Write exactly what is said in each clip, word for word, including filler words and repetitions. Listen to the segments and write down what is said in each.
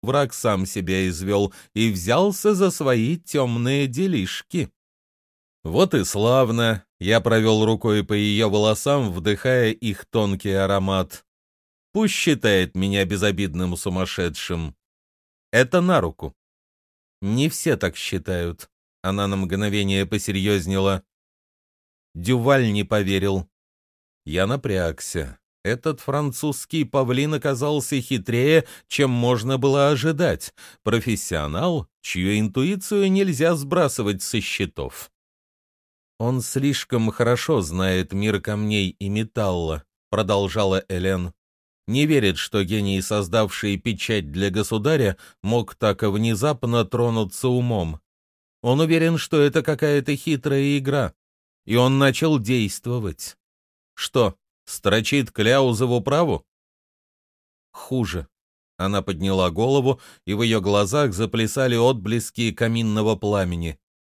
враг сам себя извел и взялся за свои темные делишки. Вот и славно. Я провел рукой по ее волосам, вдыхая их тонкий аромат. Пусть считает меня безобидным сумасшедшим. Это на руку. Не все так считают. Она на мгновение посерьезнела. Дюваль не поверил. Я напрягся. Этот французский павлин оказался хитрее, чем можно было ожидать. Профессионал, чью интуицию нельзя сбрасывать со счетов. «Он слишком хорошо знает мир камней и металла», — продолжала Элен. «Не верит, что гений, создавший печать для государя, мог так внезапно тронуться умом. Он уверен, что это какая-то хитрая игра, и он начал действовать. Что, строчит Кляузову праву?» «Хуже». Она подняла голову, и в ее глазах заплясали отблески каминного пламени.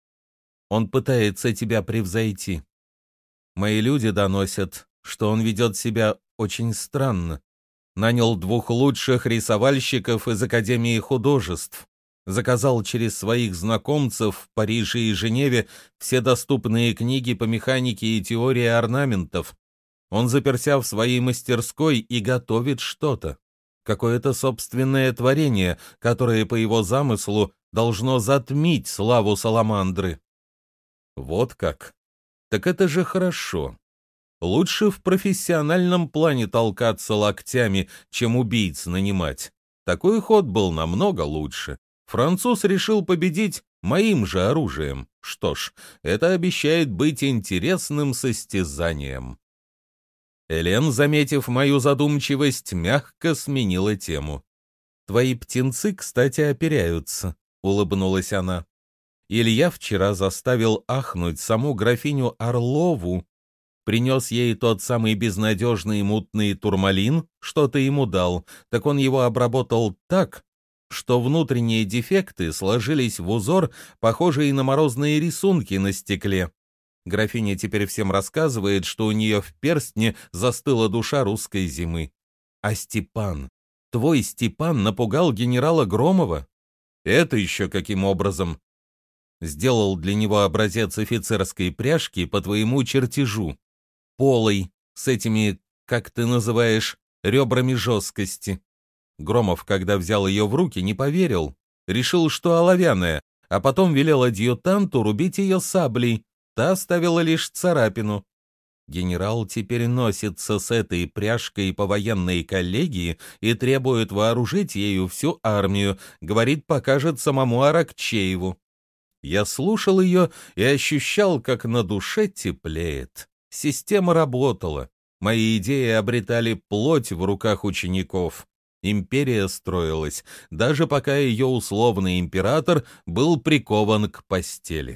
«Он пытается тебя превзойти. Мои люди доносят, что он ведет себя очень странно. Нанял двух лучших рисовальщиков из Академии художеств. Заказал через своих знакомцев в Париже и Женеве все доступные книги по механике и теории орнаментов. Он заперся в своей мастерской и готовит что-то. Какое-то собственное творение, которое, по его замыслу, должно затмить славу Саламандры». «Вот как? Так это же хорошо. Лучше в профессиональном плане толкаться локтями, чем убийц нанимать. Такой ход был намного лучше. Француз решил победить моим же оружием. Что ж, это обещает быть интересным состязанием». Элен, заметив мою задумчивость, мягко сменила тему. «Твои птенцы, кстати, оперяются», — улыбнулась она. «Илья вчера заставил ахнуть саму графиню Орлову, принес ей тот самый безнадежный мутный турмалин, что ты ему дал, так он его обработал так, что внутренние дефекты сложились в узор, похожий на морозные рисунки на стекле. Графиня теперь всем рассказывает, что у нее в перстне застыла душа русской зимы. А Степан, твой Степан напугал генерала Громова? Это еще каким образом? Сделал для него образец офицерской пряжки по твоему чертежу. Полой, с этими, как ты называешь, ребрами жесткости. Громов, когда взял ее в руки, не поверил. Решил, что оловянная, а потом велел адъютанту рубить ее саблей. Та оставила лишь царапину. Генерал теперь носится с этой пряжкой по военной коллегии и требует вооружить ею всю армию, говорит, покажет самому Аракчееву. Я слушал ее и ощущал, как на душе теплеет. Система работала. Мои идеи обретали плоть в руках учеников. Империя строилась, даже пока ее условный император был прикован к постели.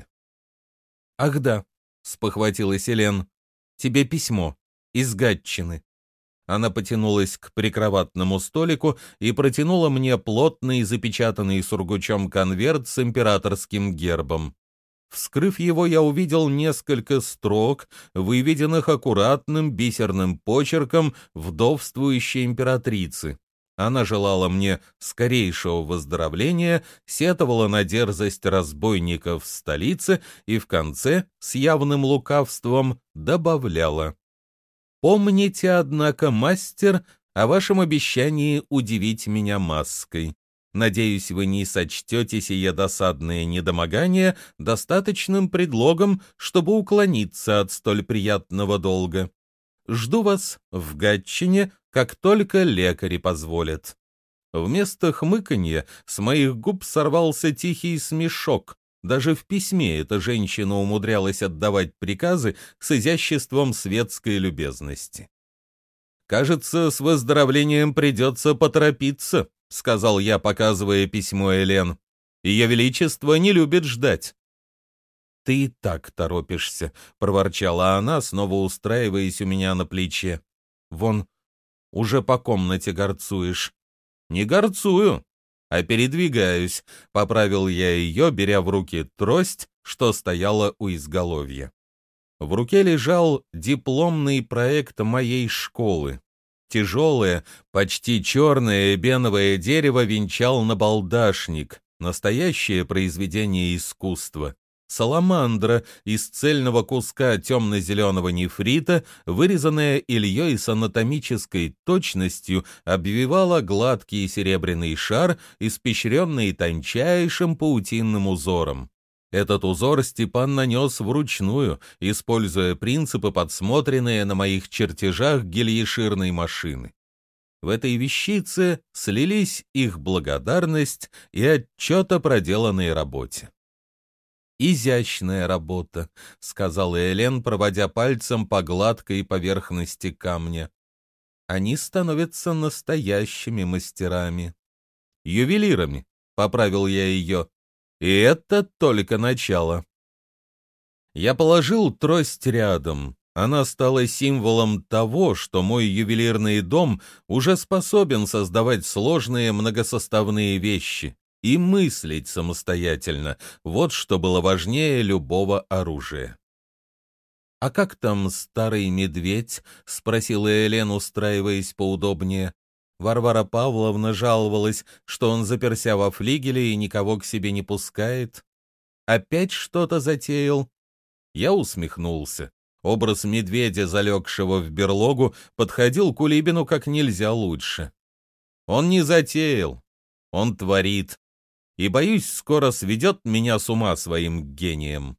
«Ах да», — спохватилась Элен, — «тебе письмо из Гатчины». Она потянулась к прикроватному столику и протянула мне плотный, запечатанный сургучом конверт с императорским гербом. Вскрыв его, я увидел несколько строк, выведенных аккуратным бисерным почерком вдовствующей императрицы. Она желала мне скорейшего выздоровления, сетовала на дерзость разбойников в столице и в конце, с явным лукавством, добавляла: «Помните, однако, мастер, о вашем обещании удивить меня маской. Надеюсь, вы не сочтете сие досадное недомогание достаточным предлогом, чтобы уклониться от столь приятного долга. Жду вас в Гатчине, как только лекари позволят». Вместо хмыканья с моих губ сорвался тихий смешок. Даже в письме эта женщина умудрялась отдавать приказы с изяществом светской любезности. «Кажется, с выздоровлением придется поторопиться», — сказал я, показывая письмо Элен. «Ее Величество не любит ждать». «Ты и так торопишься», — проворчала она, снова устраиваясь у меня на плече. «Вон, уже по комнате горцуешь». «Не горцую, а передвигаюсь», — поправил я ее, беря в руки трость, что стояла у изголовья. В руке лежал дипломный проект моей школы. Тяжелое, почти черное эбеновое дерево венчал набалдашник, настоящее произведение искусства. Саламандра из цельного куска темно-зеленого нефрита, вырезанная Ильей с анатомической точностью, обвивала гладкий серебряный шар, испещренный тончайшим паутинным узором. Этот узор Степан нанес вручную, используя принципы, подсмотренные на моих чертежах гильеширной машины. В этой вещице слились их благодарность и отчет о проделанной работе. «Изящная работа», — сказала Элен, проводя пальцем по гладкой поверхности камня. «Они становятся настоящими мастерами». «Ювелирами», — поправил я ее. «И это только начало». Я положил трость рядом. Она стала символом того, что мой ювелирный дом уже способен создавать сложные многосоставные вещи и мыслить самостоятельно. Вот что было важнее любого оружия. «А как там старый медведь?» — спросила Элен, устраиваясь поудобнее. Варвара Павловна жаловалась, что он заперся во флигеле и никого к себе не пускает. «Опять что-то затеял?» Я усмехнулся. Образ медведя, залегшего в берлогу, подходил Кулибину как нельзя лучше. Он не затеял, он творит. И, боюсь, скоро сведет меня с ума своим гением.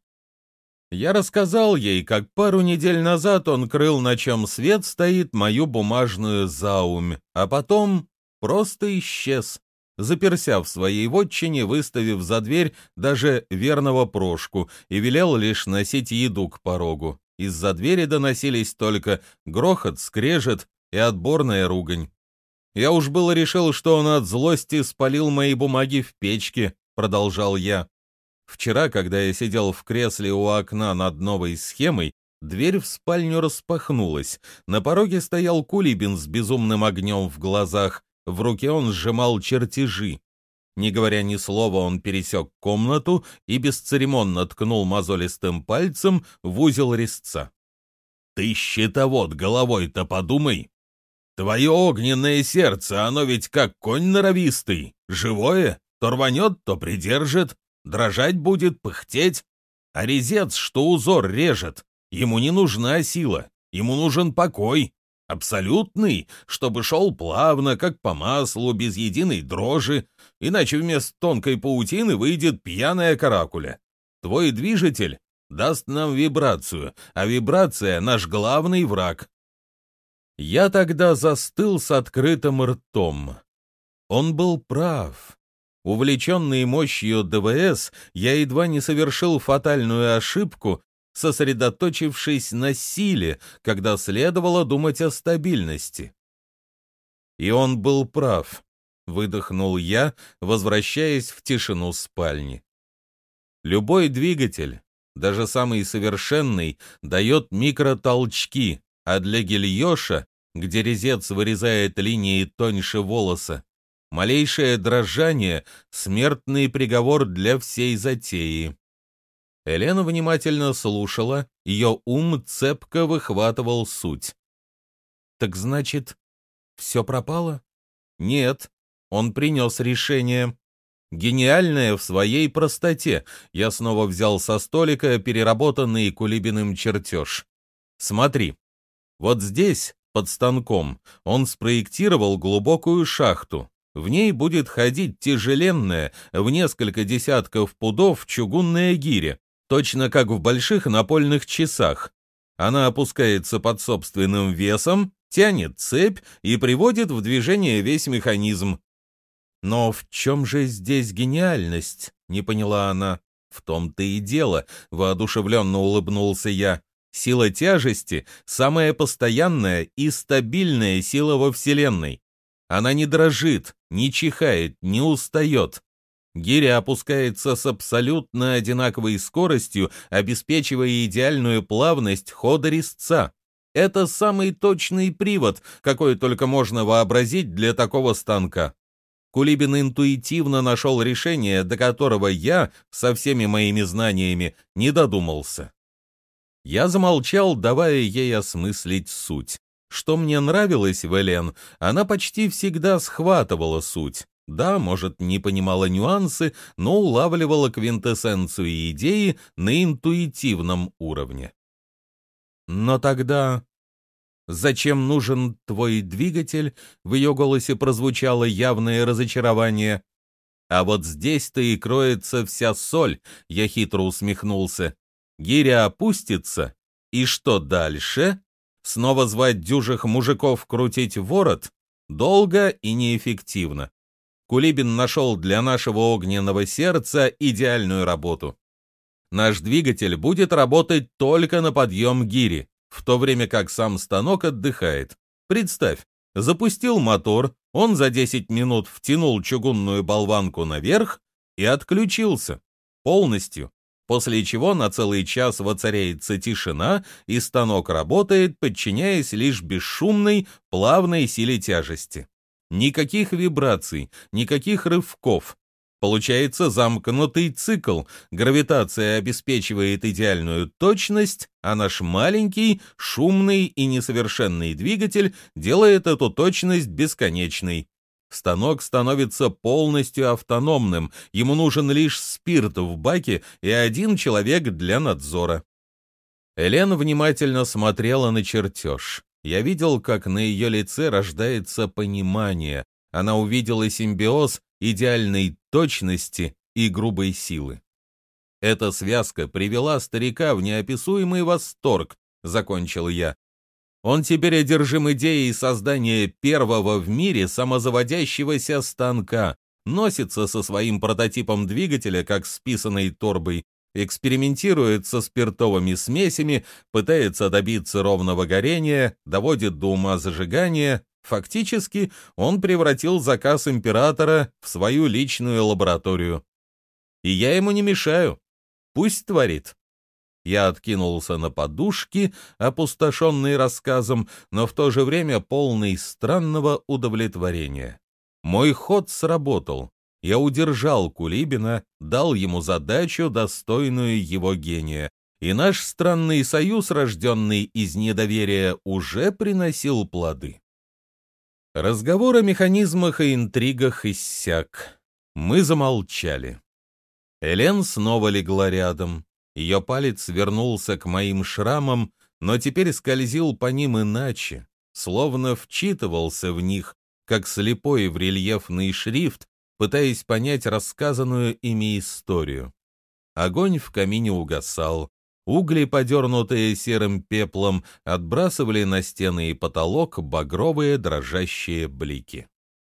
Я рассказал ей, как пару недель назад он крыл, на чем свет стоит, мою бумажную заумь, а потом просто исчез, заперся в своей вотчине, выставив за дверь даже верного Прошку, и велел лишь носить еду к порогу. Из-за двери доносились только грохот, скрежет и отборная ругань. «Я уж было решил, что он от злости спалил мои бумаги в печке», — продолжал я. Вчера, когда я сидел в кресле у окна над новой схемой, дверь в спальню распахнулась. На пороге стоял Кулибин с безумным огнем в глазах. В руке он сжимал чертежи. Не говоря ни слова, он пересек комнату и бесцеремонно ткнул мозолистым пальцем в узел резца. «Ты, щитовод, головой-то подумай! Твое огненное сердце, оно ведь как конь норовистый, живое, то рванет, то придержит, дрожать будет, пыхтеть. А резец, что узор режет, ему не нужна сила, ему нужен покой, абсолютный, чтобы шел плавно, как по маслу, без единой дрожи, иначе вместо тонкой паутины выйдет пьяная каракуля. Твой движитель даст нам вибрацию, а вибрация — наш главный враг». Я тогда застыл с открытым ртом. Он был прав. Увлеченный мощью ДВС, я едва не совершил фатальную ошибку, сосредоточившись на силе, когда следовало думать о стабильности. И он был прав, выдохнул я, возвращаясь в тишину спальни. Любой двигатель, даже самый совершенный, дает микротолчки, а для гильёша, где резец вырезает линии тоньше волоса, малейшее дрожание — смертный приговор для всей затеи. Елена внимательно слушала, ее ум цепко выхватывал суть. «Так значит, все пропало?» «Нет, он принес решение. Гениальное в своей простоте». Я снова взял со столика переработанный Кулибиным чертеж. «Смотри, вот здесь, под станком, он спроектировал глубокую шахту. В ней будет ходить тяжеленная, в несколько десятков пудов чугунная гиря, точно как в больших напольных часах. Она опускается под собственным весом, тянет цепь и приводит в движение весь механизм». «Но в чем же здесь гениальность?» — не поняла она. «В том-то и дело», — воодушевленно улыбнулся я. «Сила тяжести — самая постоянная и стабильная сила во Вселенной. Она не дрожит, не чихает, не устает. Гиря опускается с абсолютно одинаковой скоростью, обеспечивая идеальную плавность хода резца. Это самый точный привод, какой только можно вообразить для такого станка». Кулибин интуитивно нашел решение, до которого я, со всеми моими знаниями, не додумался. Я замолчал, давая ей осмыслить суть. Что мне нравилось в Элен, она почти всегда схватывала суть. Да, может, не понимала нюансы, но улавливала квинтэссенцию идеи на интуитивном уровне. Но тогда «Зачем нужен твой двигатель?» В ее голосе прозвучало явное разочарование. «А вот здесь-то и кроется вся соль», — я хитро усмехнулся. «Гиря опустится, и что дальше? Снова звать дюжих мужиков крутить ворот? Долго и неэффективно. Кулибин нашел для нашего огненного сердца идеальную работу. Наш двигатель будет работать только на подъем гири, в то время как сам станок отдыхает. Представь, запустил мотор, он за десять минут втянул чугунную болванку наверх и отключился. Полностью. После чего на целый час воцаряется тишина, и станок работает, подчиняясь лишь бесшумной, плавной силе тяжести. Никаких вибраций, никаких рывков. Получается замкнутый цикл. Гравитация обеспечивает идеальную точность, а наш маленький, шумный и несовершенный двигатель делает эту точность бесконечной. Станок становится полностью автономным, ему нужен лишь спирт в баке и один человек для надзора. Элен внимательно смотрела на чертеж. Я видел, как на ее лице рождается понимание. Она увидела симбиоз идеальной точности и грубой силы. Эта связка привела старика в неописуемый восторг, закончил я. Он теперь одержим идеей создания первого в мире самозаводящегося станка, носится со своим прототипом двигателя, как с писаной торбой, экспериментирует со спиртовыми смесями, пытается добиться ровного горения, доводит до ума зажигания. Фактически он превратил заказ императора в свою личную лабораторию. И я ему не мешаю. Пусть творит. Я откинулся на подушки, опустошенный рассказом, но в то же время полный странного удовлетворения. Мой ход сработал. Я удержал Кулибина, дал ему задачу, достойную его гения. И наш странный союз, рожденный из недоверия, уже приносил плоды. Разговор о механизмах и интригах иссяк. Мы замолчали. Элен снова легла рядом. Ее палец вернулся к моим шрамам, но теперь скользил по ним иначе, словно вчитывался в них, как слепой в рельефный шрифт, пытаясь понять рассказанную ими историю. Огонь в камине угасал. Угли, подернутые серым пеплом, отбрасывали на стены и потолок багровые дрожащие блики.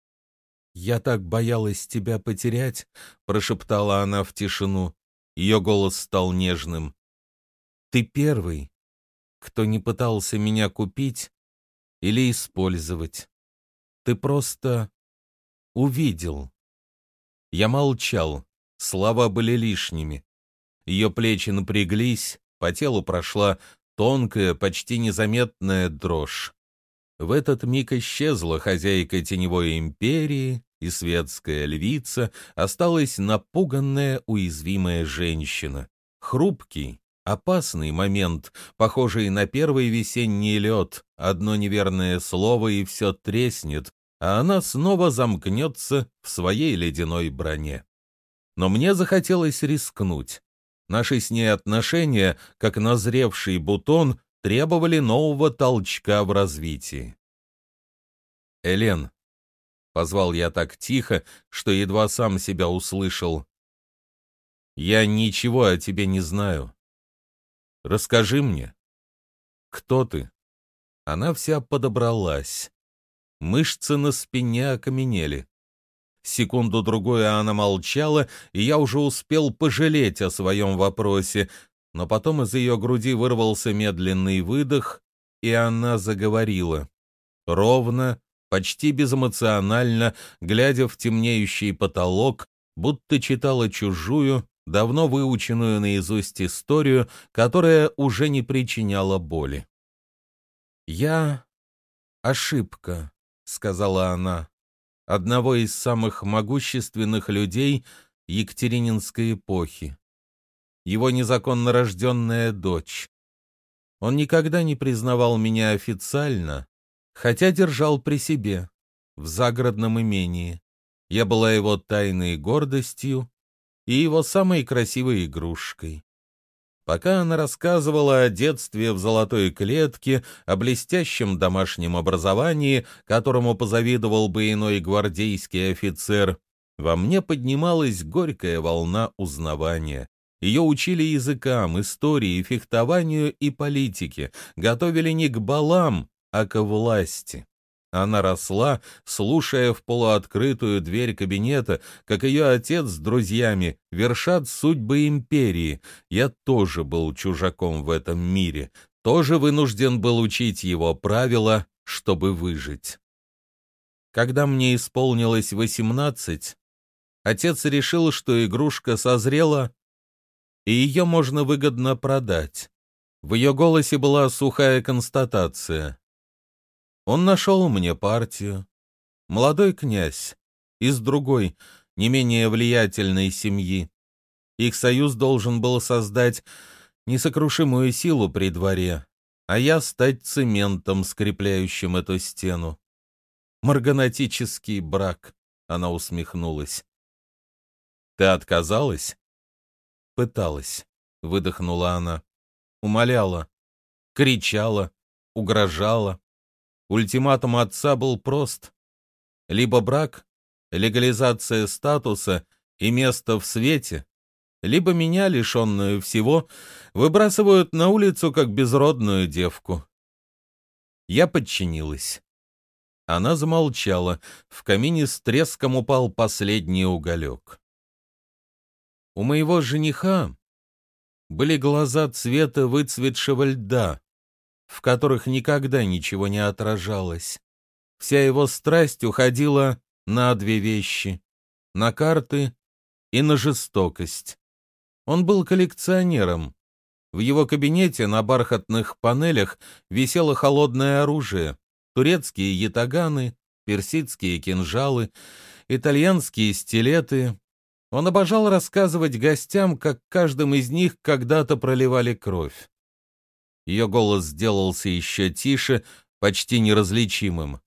«Я так боялась тебя потерять», — прошептала она в тишину. Ее голос стал нежным. «Ты первый, кто не пытался меня купить или использовать. Ты просто увидел». Я молчал, слова были лишними. Ее плечи напряглись, по телу прошла тонкая, почти незаметная дрожь. В этот миг исчезла хозяйка теневой империи, и светская львица, осталась напуганная, уязвимая женщина. Хрупкий, опасный момент, похожий на первый весенний лед. Одно неверное слово, и все треснет, а она снова замкнется в своей ледяной броне. Но мне захотелось рискнуть. Наши с ней отношения, как назревший бутон, требовали нового толчка в развитии. «Элен», — позвал я так тихо, что едва сам себя услышал, — «я ничего о тебе не знаю. Расскажи мне, кто ты?» Она вся подобралась. Мышцы на спине окаменели. Секунду-другую она молчала, и я уже успел пожалеть о своем вопросе, но потом из ее груди вырвался медленный выдох, и она заговорила. Ровно, почти безэмоционально, глядя в темнеющий потолок, будто читала чужую, давно выученную наизусть историю, которая уже не причиняла боли. «Я ошибка», — сказала она, — «одного из самых могущественных людей Екатерининской эпохи. Его незаконно рожденная дочь. Он никогда не признавал меня официально, хотя держал при себе, в загородном имении. Я была его тайной гордостью и его самой красивой игрушкой. Пока она рассказывала о детстве в золотой клетке, о блестящем домашнем образовании, которому позавидовал бы иной гвардейский офицер, во мне поднималась горькая волна узнавания. Ее учили языкам, истории, фехтованию и политике, готовили не к балам, а к власти. Она росла, слушая в полуоткрытую дверь кабинета, как ее отец с друзьями вершат судьбы империи. Я тоже был чужаком в этом мире, тоже вынужден был учить его правила, чтобы выжить. Когда мне исполнилось восемнадцать, отец решил, что игрушка созрела, и ее можно выгодно продать. В ее голосе была сухая констатация. Он нашел мне партию. Молодой князь, из другой, не менее влиятельной семьи. Их союз должен был создать несокрушимую силу при дворе, а я стать цементом, скрепляющим эту стену. Марганатический брак, она усмехнулась. Ты отказалась? Пыталась, выдохнула она. Умоляла, кричала, угрожала. Ультиматум отца был прост. Либо брак, легализация статуса и место в свете, либо меня, лишенную всего, выбрасывают на улицу как безродную девку. Я подчинилась. Она замолчала. В камине с треском упал последний уголек. У моего жениха были глаза цвета выцветшего льда, в которых никогда ничего не отражалось. Вся его страсть уходила на две вещи — на карты и на жестокость. Он был коллекционером. В его кабинете на бархатных панелях висело холодное оружие, турецкие ятаганы, персидские кинжалы, итальянские стилеты. Он обожал рассказывать гостям, как каждым из них когда-то проливали кровь. Ее голос сделался еще тише, почти неразличимым.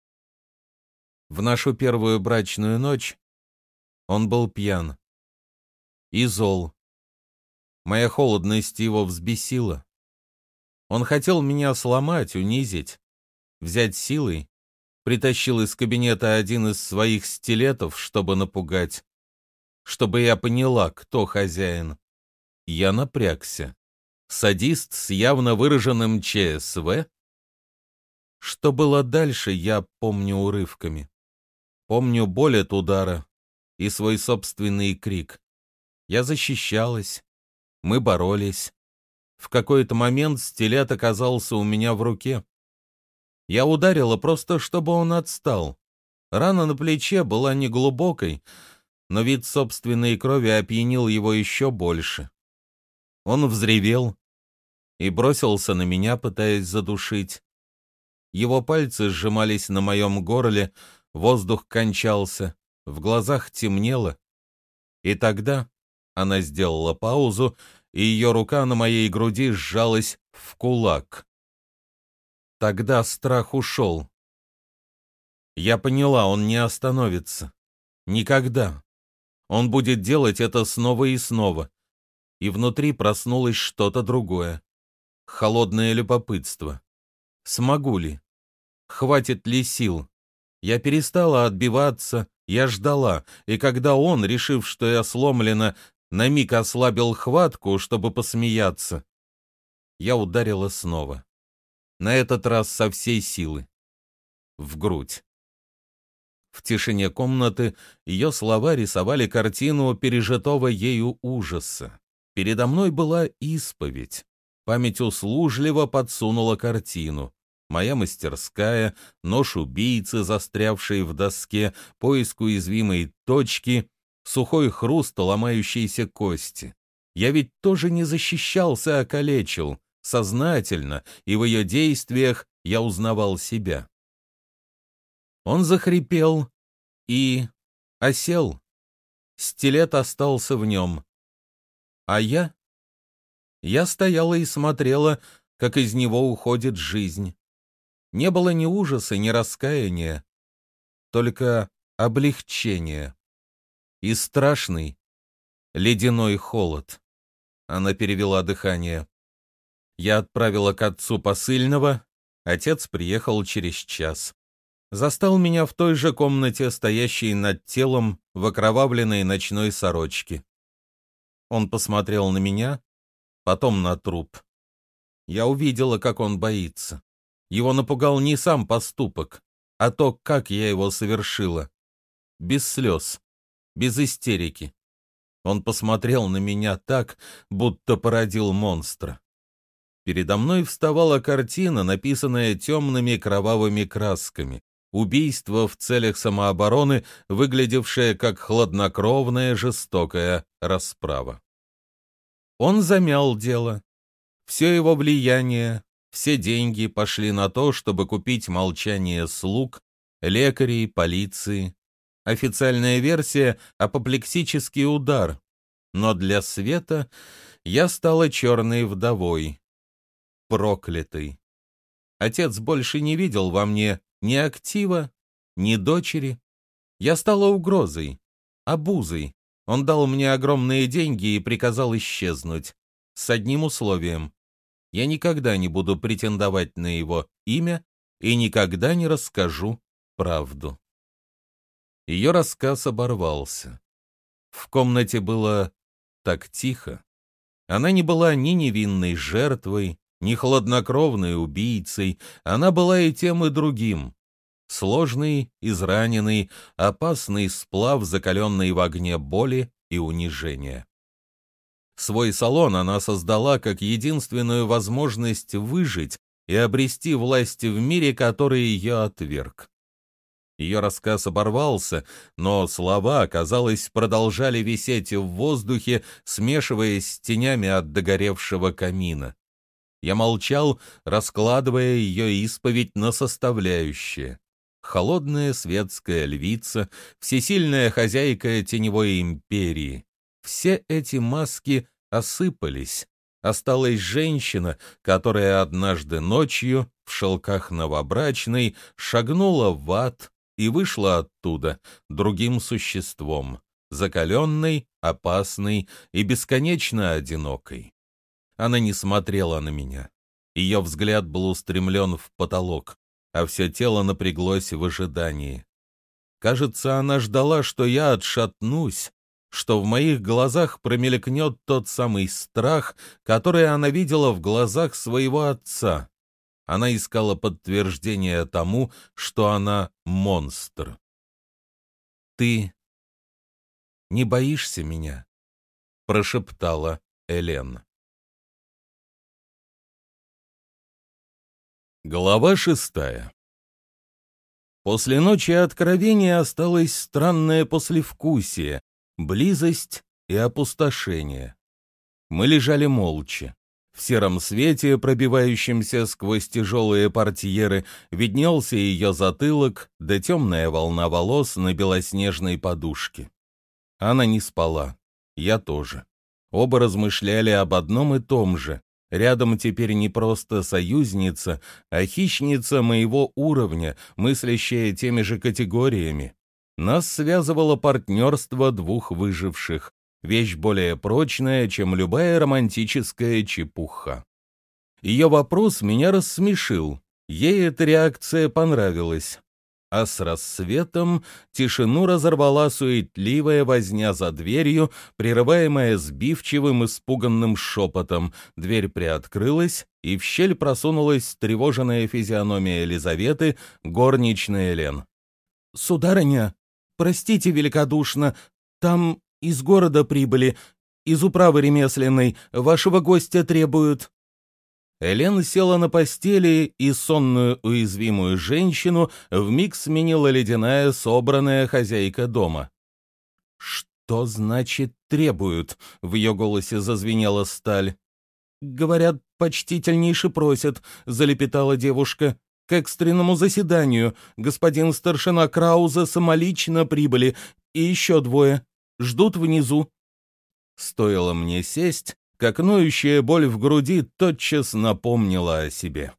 В нашу первую брачную ночь он был пьян и зол. Моя холодность его взбесила. Он хотел меня сломать, унизить, взять силой, притащил из кабинета один из своих стилетов, чтобы напугать, чтобы я поняла, кто хозяин. Я напрягся. Садист с явно выраженным ЧСВ? Что было дальше, я помню урывками. Помню боль от удара и свой собственный крик. Я защищалась, мы боролись. В какой-то момент стилет оказался у меня в руке. Я ударила просто, чтобы он отстал. Рана на плече была неглубокой, но вид собственной крови опьянил его еще больше. Он взревел и бросился на меня, пытаясь задушить. Его пальцы сжимались на моем горле, воздух кончался, в глазах темнело. И тогда она сделала паузу, и ее рука на моей груди сжалась в кулак. Тогда страх ушел. Я поняла, он не остановится. Никогда. Он будет делать это снова и снова. И внутри проснулось что-то другое. Холодное любопытство. Смогу ли? Хватит ли сил? Я перестала отбиваться, я ждала, и когда он, решив, что я сломлена, на миг ослабил хватку, чтобы посмеяться, я ударила снова. На этот раз со всей силы. В грудь. В тишине комнаты ее слова рисовали картину пережитого ею ужаса. Передо мной была исповедь. Память услужливо подсунула картину. Моя мастерская, нож убийцы, застрявший в доске, поиск уязвимой точки, сухой хруст ломающейся кости. Я ведь тоже не защищался, а калечил, сознательно, и в ее действиях я узнавал себя. Он захрипел и осел. Стилет остался в нем. А я? Я стояла и смотрела, как из него уходит жизнь. Не было ни ужаса, ни раскаяния, только облегчение и страшный ледяной холод. Она перевела дыхание. Я отправила к отцу посыльного, отец приехал через час. Застал меня в той же комнате, стоящей над телом в окровавленной ночной сорочке. Он посмотрел на меня, потом на труп. Я увидела, как он боится. Его напугал не сам поступок, а то, как я его совершила. Без слез, без истерики. Он посмотрел на меня так, будто породил монстра. Передо мной вставала картина, написанная темными кровавыми красками. Убийство в целях самообороны, выглядевшее как хладнокровная жестокая расправа. Он замял дело. Все его влияние, все деньги пошли на то, чтобы купить молчание слуг, лекарей, полиции. Официальная версия — апоплексический удар. Но для Света я стала черной вдовой. Проклятой. Отец больше не видел во мне ни актива, ни дочери. Я стала угрозой, обузой. Он дал мне огромные деньги и приказал исчезнуть. С одним условием. Я никогда не буду претендовать на его имя и никогда не расскажу правду. Ее рассказ оборвался. В комнате было так тихо. Она не была ни невинной жертвой, ни хладнокровной убийцей, она была и тем, и другим. Сложный, израненный, опасный сплав, закаленный в огне боли и унижения. Свой салон она создала как единственную возможность выжить и обрести власть в мире, который ее отверг. Ее рассказ оборвался, но слова, казалось, продолжали висеть в воздухе, смешиваясь с тенями от догоревшего камина. Я молчал, раскладывая ее исповедь на составляющие. Холодная светская львица, всесильная хозяйка теневой империи. Все эти маски осыпались. Осталась женщина, которая однажды ночью в шелках новобрачной шагнула в ад и вышла оттуда другим существом, закаленной, опасной и бесконечно одинокой. Она не смотрела на меня. Ее взгляд был устремлен в потолок, а все тело напряглось в ожидании. Кажется, она ждала, что я отшатнусь, что в моих глазах промелькнет тот самый страх, который она видела в глазах своего отца. Она искала подтверждение тому, что она монстр. «Ты не боишься меня?» — прошептала Элен. Глава шестая. После ночи откровения осталось странное послевкусие, близость и опустошение. Мы лежали молча. В сером свете, пробивающемся сквозь тяжелые портьеры, виднелся ее затылок, да темная волна волос на белоснежной подушке. Она не спала, я тоже. Оба размышляли об одном и том же. Рядом теперь не просто союзница, а хищница моего уровня, мыслящая теми же категориями. Нас связывало партнерство двух выживших, вещь более прочная, чем любая романтическая чепуха. Ее вопрос меня рассмешил, ей эта реакция понравилась. А с рассветом тишину разорвала суетливая возня за дверью, прерываемая сбивчивым испуганным шепотом. Дверь приоткрылась, и в щель просунулась тревоженная физиономия Елизаветы, горничная Лен. «Сударыня, простите великодушно, там из города прибыли, из управы ремесленной, вашего гостя требуют». Элен села на постели, и сонную уязвимую женщину вмиг сменила ледяная, собранная хозяйка дома. «Что значит требуют?» — в ее голосе зазвенела сталь. «Говорят, почтительнейше просят», — залепетала девушка. «К экстренному заседанию. Господин старшина Крауза самолично прибыли, и еще двое. Ждут внизу». Стоило мне сесть, как ноющая боль в груди тотчас напомнила о себе.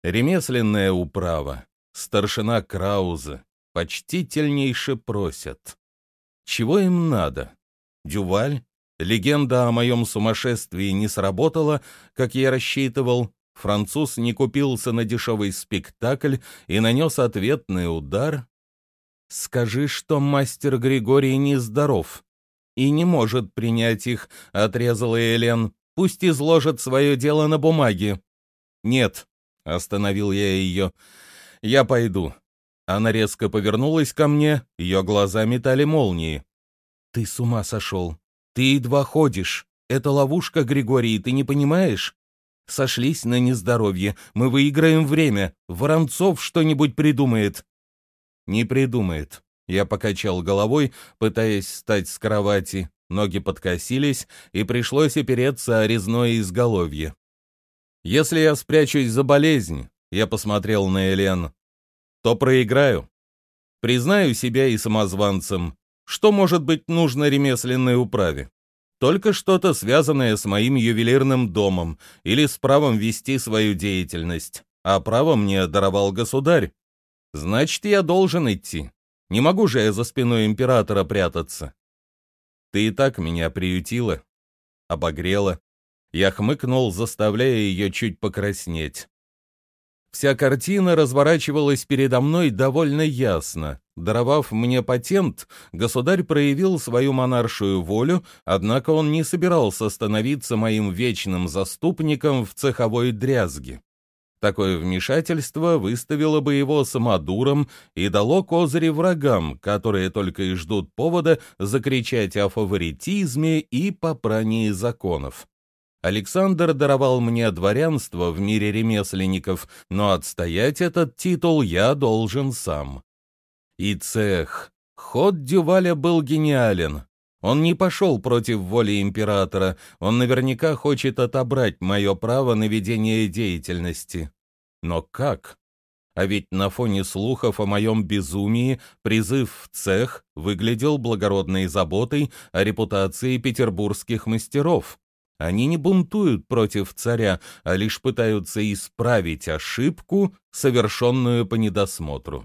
Ремесленная управа, старшина Краузе почтительнейше просят. Чего им надо? Дюваль? Легенда о моем сумасшествии не сработала, как я рассчитывал. Француз не купился на дешевый спектакль и нанес ответный удар. «Скажи, что мастер Григорий нездоров и не может принять их», — отрезала Элен. «Пусть изложит свое дело на бумаге». «Нет», — остановил я ее, — «я пойду». Она резко повернулась ко мне, ее глаза метали молнии. «Ты с ума сошел. Ты едва ходишь. Это ловушка, Григорий, ты не понимаешь? Сошлись на нездоровье. Мы выиграем время. Воронцов что-нибудь придумает». «Не придумает». Я покачал головой, пытаясь встать с кровати. Ноги подкосились, и пришлось опереться о резное изголовье. «Если я спрячусь за болезнь», — я посмотрел на Элен, — «то проиграю. Признаю себя и самозванцем. Что может быть нужно ремесленной управе? Только что-то связанное с моим ювелирным домом или с правом вести свою деятельность. А право мне даровал государь. Значит, я должен идти. Не могу же я за спиной императора прятаться. Ты и так меня приютила, обогрела». Я хмыкнул, заставляя ее чуть покраснеть. Вся картина разворачивалась передо мной довольно ясно. Даровав мне патент, государь проявил свою монаршую волю, однако он не собирался становиться моим вечным заступником в цеховой дрязге. Такое вмешательство выставило бы его самодуром и дало козыри врагам, которые только и ждут повода закричать о фаворитизме и попрании законов. Александр даровал мне дворянство в мире ремесленников, но отстоять этот титул я должен сам. И цех. Ход Дюваля был гениален. Он не пошел против воли императора, он наверняка хочет отобрать мое право на ведение деятельности. Но как? А ведь на фоне слухов о моем безумии призыв в цех выглядел благородной заботой о репутации петербургских мастеров. Они не бунтуют против царя, а лишь пытаются исправить ошибку, совершенную по недосмотру.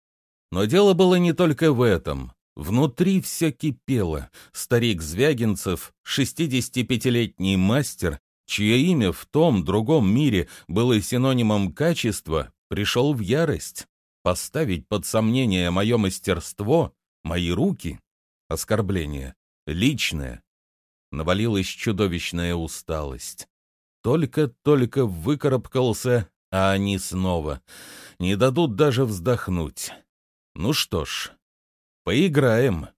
Но дело было не только в этом. Внутри все кипело. Старик Звягинцев, шестидесятипятилетний мастер, чье имя в том другом мире было синонимом качества, пришел в ярость. Поставить под сомнение мое мастерство, мои руки — оскорбление, личное. Навалилась чудовищная усталость. Только-только выкарабкался, а они снова. Не дадут даже вздохнуть. Ну что ж, поиграем.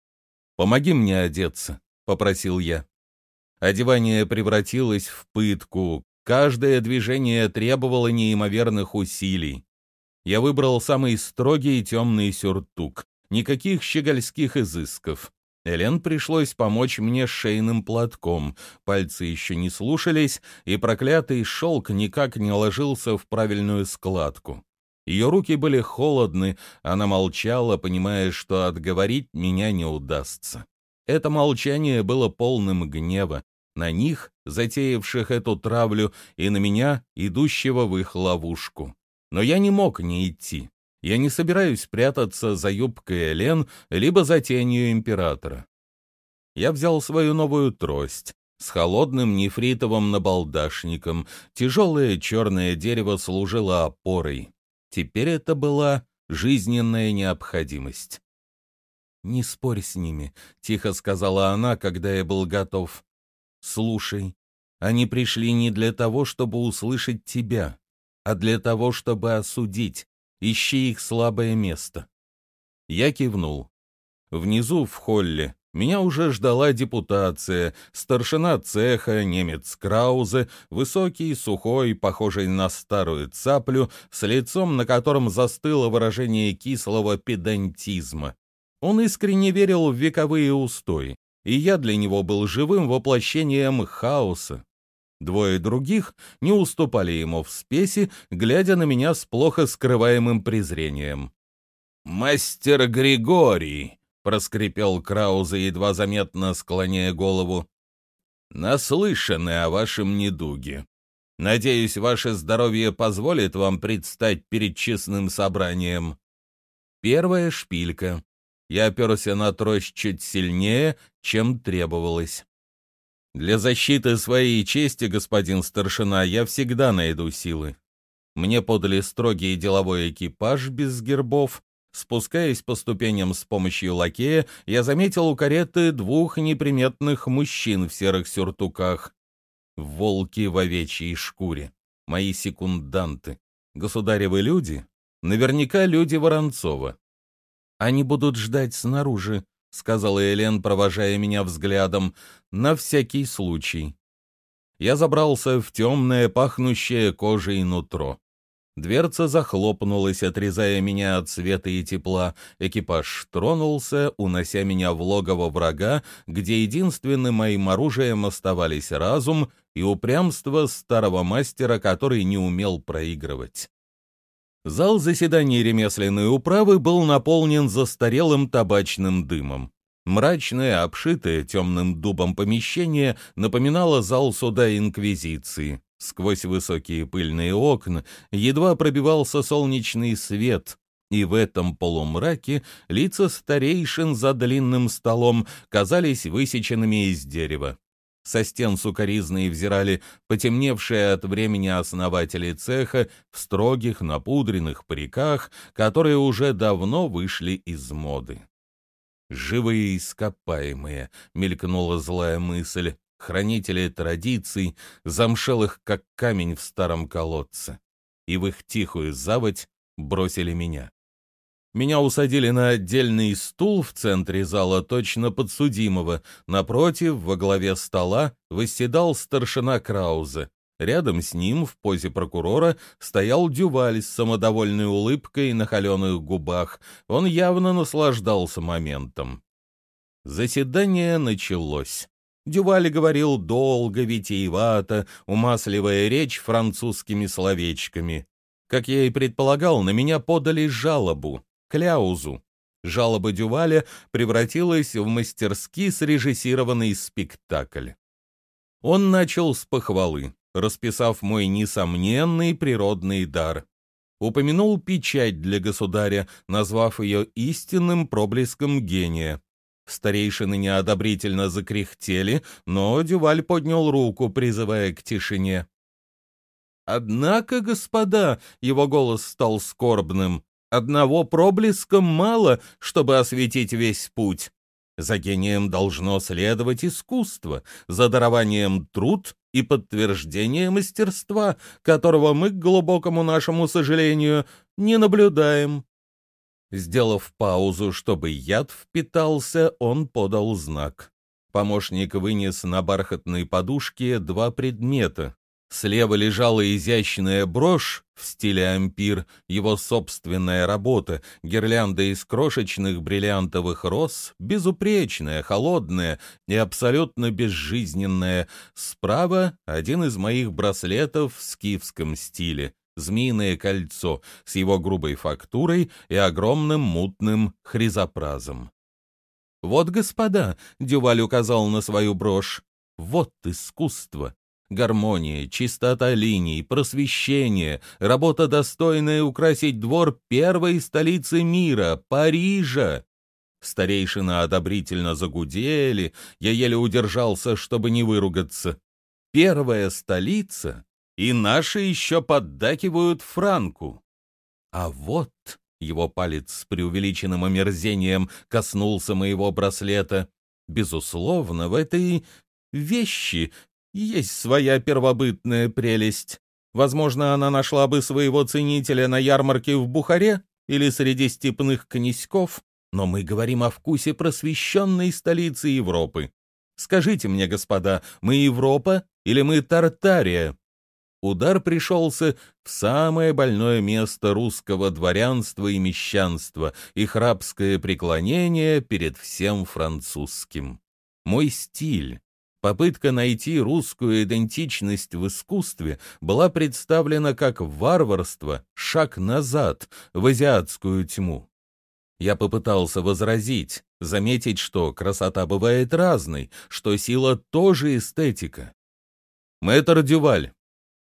«Помоги мне одеться», — попросил я. Одевание превратилось в пытку. Каждое движение требовало неимоверных усилий. Я выбрал самый строгий темный сюртук. Никаких щегольских изысков. Элен пришлось помочь мне с шейным платком. Пальцы еще не слушались, и проклятый шелк никак не ложился в правильную складку. Ее руки были холодны, она молчала, понимая, что отговорить меня не удастся. Это молчание было полным гнева на них, затеявших эту травлю, и на меня, идущего в их ловушку. Но я не мог не идти. Я не собираюсь прятаться за юбкой Элен, либо за тенью императора. Я взял свою новую трость с холодным нефритовым набалдашником. Тяжелое черное дерево служило опорой. Теперь это была жизненная необходимость. «Не спорь с ними», — тихо сказала она, когда я был готов. «Слушай, они пришли не для того, чтобы услышать тебя, а для того, чтобы осудить. Ищи их слабое место». Я кивнул. Внизу, в холле, меня уже ждала депутация, старшина цеха, немец Краузе, высокий, сухой, похожий на старую цаплю, с лицом, на котором застыло выражение кислого педантизма. Он искренне верил в вековые устои, и я для него был живым воплощением хаоса. Двое других не уступали ему в спеси, глядя на меня с плохо скрываемым презрением. «Мастер Григорий!» — проскрипел Краузе, едва заметно склоняя голову. «Наслышаны о вашем недуге. Надеюсь, ваше здоровье позволит вам предстать перед честным собранием. Первая шпилька. Я оперся на трость чуть сильнее, чем требовалось. Для защиты своей чести, господин старшина, я всегда найду силы. Мне подали строгий деловой экипаж без гербов. Спускаясь по ступеням с помощью лакея, я заметил у кареты двух неприметных мужчин в серых сюртуках. Волки в овечьей шкуре. Мои секунданты. Государевы люди? Наверняка люди Воронцова. «Они будут ждать снаружи», — сказала Элен, провожая меня взглядом, — «на всякий случай». Я забрался в темное, пахнущее кожей нутро. Дверца захлопнулась, отрезая меня от света и тепла. Экипаж тронулся, унося меня в логово врага, где единственным моим оружием оставались разум и упрямство старого мастера, который не умел проигрывать. Зал заседаний ремесленной управы был наполнен застарелым табачным дымом. Мрачное, обшитое темным дубом помещение напоминало зал суда Инквизиции. Сквозь высокие пыльные окна едва пробивался солнечный свет, и в этом полумраке лица старейшин за длинным столом казались высеченными из дерева. Со стен сукоризные взирали потемневшие от времени основатели цеха в строгих напудренных париках, которые уже давно вышли из моды. «Живые ископаемые», — мелькнула злая мысль, хранители традиций, замшелых, как камень в старом колодце, и в их тихую заводь бросили меня. Меня усадили на отдельный стул в центре зала, точно подсудимого. Напротив, во главе стола, восседал старшина Краузе. Рядом с ним, в позе прокурора, стоял Дюваль с самодовольной улыбкой на холеных губах. Он явно наслаждался моментом. Заседание началось. Дюваль говорил долго, витиевато, умасливая речь французскими словечками. Как я и предполагал, на меня подали жалобу. Кляузу. Жалоба Дюваля превратилась в мастерски срежиссированный спектакль. Он начал с похвалы, расписав мой несомненный природный дар. Упомянул печать для государя, назвав ее истинным проблеском гения. Старейшины неодобрительно закряхтели, но Дюваль поднял руку, призывая к тишине. «Однако, господа», — его голос стал скорбным, — «одного проблеска мало, чтобы осветить весь путь. За гением должно следовать искусство, за дарованием труд и подтверждение мастерства, которого мы, к глубокому нашему сожалению, не наблюдаем». Сделав паузу, чтобы яд впитался, он подал знак. Помощник вынес на бархатной подушке два предмета. Слева лежала изящная брошь в стиле ампир, его собственная работа, гирлянда из крошечных бриллиантовых роз, безупречная, холодная и абсолютно безжизненная. Справа один из моих браслетов в скифском стиле, змеиное кольцо с его грубой фактурой и огромным мутным хризопразом. «Вот, господа», — Дюваль указал на свою брошь, — «вот искусство». Гармония, чистота линий, просвещение, работа, достойная украсить двор первой столицы мира, Парижа. Старейшины одобрительно загудели, я еле удержался, чтобы не выругаться. Первая столица, и наши еще поддакивают Франку. А вот его палец с преувеличенным омерзением коснулся моего браслета. Безусловно, в этой вещи есть своя первобытная прелесть. Возможно, она нашла бы своего ценителя на ярмарке в Бухаре или среди степных князьков, но мы говорим о вкусе просвещенной столицы Европы. Скажите мне, господа, мы Европа или мы Тартария? Удар пришелся в самое больное место русского дворянства и мещанства, их рабское преклонение перед всем французским. Мой стиль, попытка найти русскую идентичность в искусстве, была представлена как варварство, шаг назад, в азиатскую тьму. Я попытался возразить, заметить, что красота бывает разной, что сила тоже эстетика. «Мэтр Дюваль,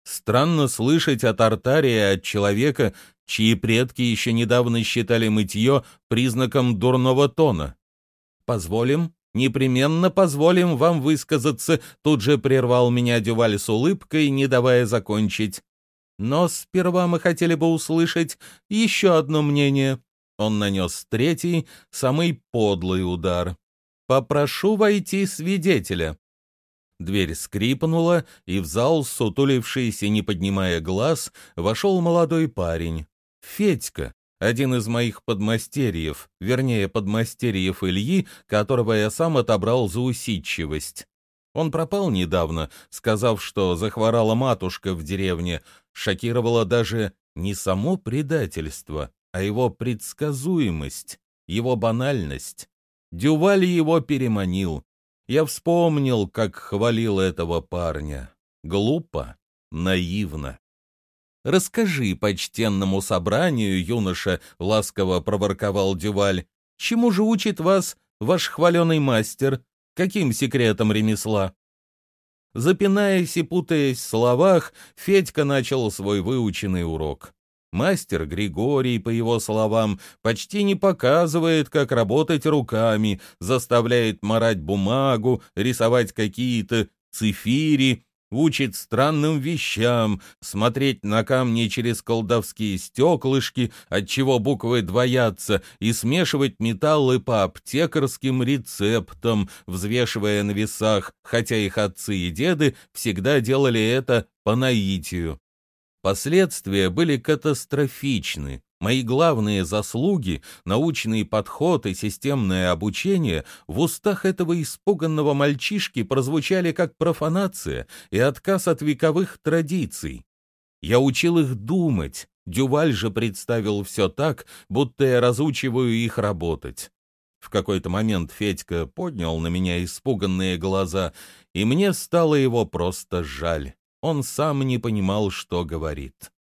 Странно слышать от Артария, от человека, чьи предки еще недавно считали мытье признаком дурного тона. «Позволим, непременно позволим вам высказаться», тут же прервал меня Дюваль с улыбкой, не давая закончить. «Но сперва мы хотели бы услышать еще одно мнение». Он нанес третий, самый подлый удар. «Попрошу войти свидетеля». Дверь скрипнула, и в зал, сутулившийся, не поднимая глаз, вошел молодой парень. Федька, один из моих подмастерьев, вернее, подмастерьев Ильи, которого я сам отобрал за усидчивость. Он пропал недавно, сказав, что захворала матушка в деревне. Шокировало даже не само предательство, а его предсказуемость, его банальность. Дюваль его переманил. Я вспомнил, как хвалил этого парня. Глупо, наивно. «Расскажи почтенному собранию, юноша», — ласково проворковал Дюваль, «чему же учит вас ваш хваленый мастер? Каким секретом ремесла?» Запинаясь и путаясь в словах, Федька начал свой выученный урок. Мастер Григорий, по его словам, почти не показывает, как работать руками, заставляет марать бумагу, рисовать какие-то цифири, учит странным вещам, смотреть на камни через колдовские стеклышки, отчего буквы двоятся, и смешивать металлы по аптекарским рецептам, взвешивая на весах, хотя их отцы и деды всегда делали это по наитию. Последствия были катастрофичны. Мои главные заслуги, научный подход и системное обучение в устах этого испуганного мальчишки прозвучали как профанация и отказ от вековых традиций. Я учил их думать, Дюваль же представил все так, будто я разучиваю их работать. В какой-то момент Федька поднял на меня испуганные глаза, и мне стало его просто жаль. Он сам не понимал, что говорит.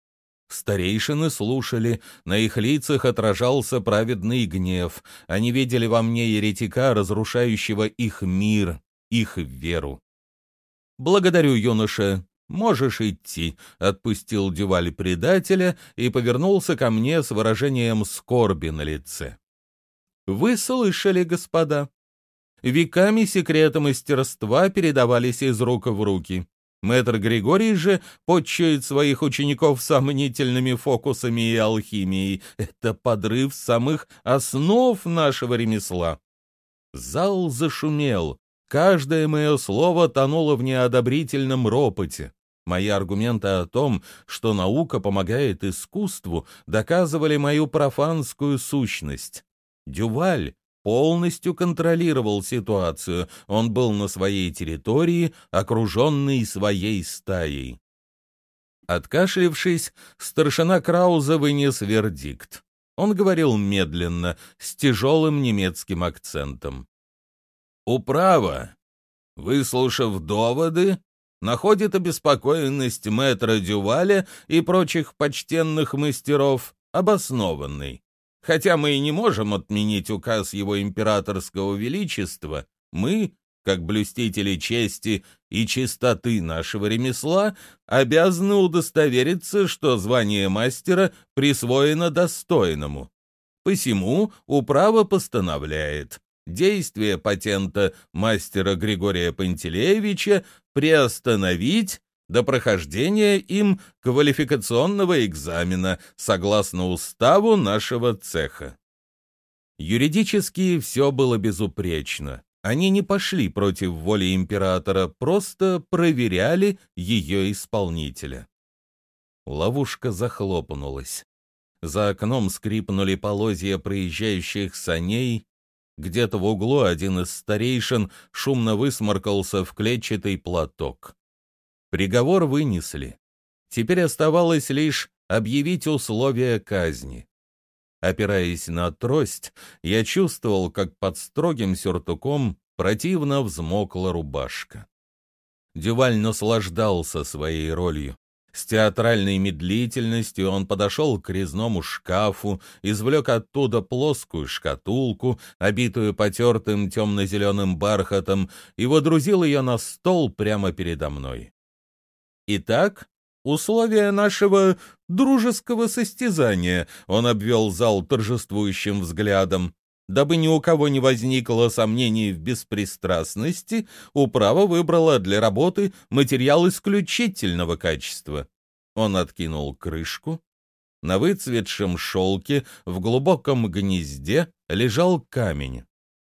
Старейшины слушали, на их лицах отражался праведный гнев. Они видели во мне еретика, разрушающего их мир, их веру. «Благодарю, юноша, можешь идти», — отпустил Дюваль предателя и повернулся ко мне с выражением скорби на лице. «Вы слышали, господа? Веками секреты мастерства передавались из рук в руки. Мэтр Григорий же подчует своих учеников сомнительными фокусами и алхимией. Это подрыв самых основ нашего ремесла». Зал зашумел. Каждое мое слово тонуло в неодобрительном ропоте. Мои аргументы о том, что наука помогает искусству, доказывали мою профанскую сущность. Дюваль полностью контролировал ситуацию, он был на своей территории, окруженный своей стаей. Откашлившись, старшина Крауза вынес вердикт. Он говорил медленно, с тяжелым немецким акцентом. «Управа, выслушав доводы, находит обеспокоенность мэтра Дюваля и прочих почтенных мастеров обоснованной. Хотя мы и не можем отменить указ его императорского величества, мы, как блюстители чести и чистоты нашего ремесла, обязаны удостовериться, что звание мастера присвоено достойному. Посему управа постановляет действие патента мастера Григория Пантелеевича приостановить до прохождения им квалификационного экзамена согласно уставу нашего цеха. Юридически все было безупречно. Они не пошли против воли императора, просто проверяли ее исполнителя. Ловушка захлопнулась. За окном скрипнули полозья проезжающих саней. Где-то в углу один из старейшин шумно высморкался в клетчатый платок. Приговор вынесли. Теперь оставалось лишь объявить условия казни. Опираясь на трость, я чувствовал, как под строгим сюртуком противно взмокла рубашка. Дюваль наслаждался своей ролью. С театральной медлительностью он подошел к резному шкафу, извлек оттуда плоскую шкатулку, обитую потертым темно-зеленым бархатом, и водрузил ее на стол прямо передо мной. «Итак, условия нашего дружеского состязания», — он обвел зал торжествующим взглядом. «Дабы ни у кого не возникло сомнений в беспристрастности, управа выбрала для работы материал исключительного качества». Он откинул крышку. На выцветшем шелке в глубоком гнезде лежал камень.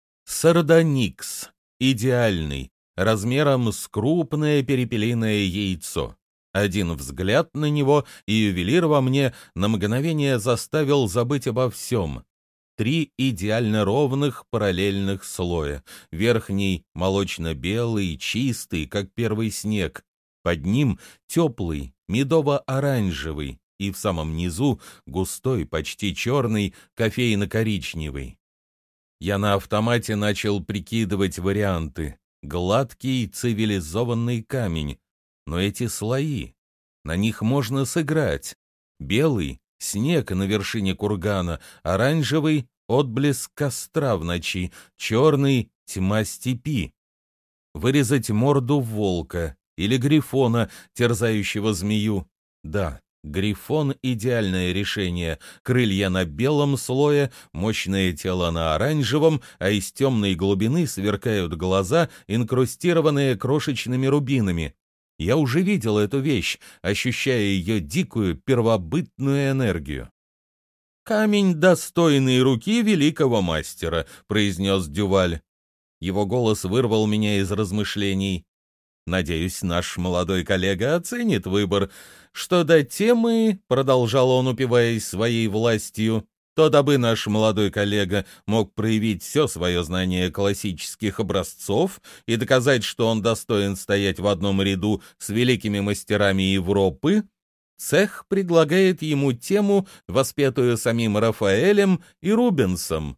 Сардоникс, идеальный, размером с крупное перепелиное яйцо. Один взгляд на него, и ювелир во мне на мгновение заставил забыть обо всем. Три идеально ровных параллельных слоя. Верхний молочно-белый, чистый, как первый снег. Под ним теплый, медово-оранжевый. И в самом низу густой, почти черный, кофейно-коричневый. Я на автомате начал прикидывать варианты. Гладкий, цивилизованный камень. Но эти слои, на них можно сыграть. Белый — снег на вершине кургана, оранжевый — отблеск костра в ночи, черный — тьма степи. Вырезать морду волка или грифона, терзающего змею. Да, грифон — идеальное решение. Крылья на белом слое, мощное тело на оранжевом, а из темной глубины сверкают глаза, инкрустированные крошечными рубинами. Я уже видел эту вещь, ощущая ее дикую первобытную энергию. «Камень, достойный руки великого мастера», — произнес Дюваль. Его голос вырвал меня из размышлений. «Надеюсь, наш молодой коллега оценит выбор. Что до темы, — продолжал он, упиваясь своей властью, — то дабы наш молодой коллега мог проявить все свое знание классических образцов и доказать, что он достоин стоять в одном ряду с великими мастерами Европы, цех предлагает ему тему, воспетую самим Рафаэлем и Рубенсом.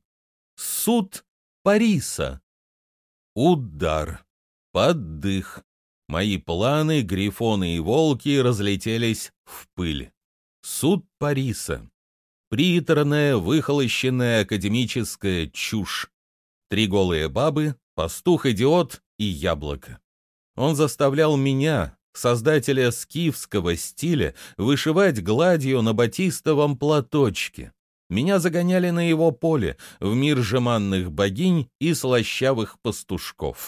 Суд Париса. Удар. Поддых. Мои планы, грифоны и волки разлетелись в пыль. Суд Париса. Приторная, выхолощенная академическая чушь. Три голые бабы, пастух-идиот и яблоко. Он заставлял меня, создателя скифского стиля, вышивать гладью на батистовом платочке. Меня загоняли на его поле, в мир жеманных богинь и слащавых пастушков.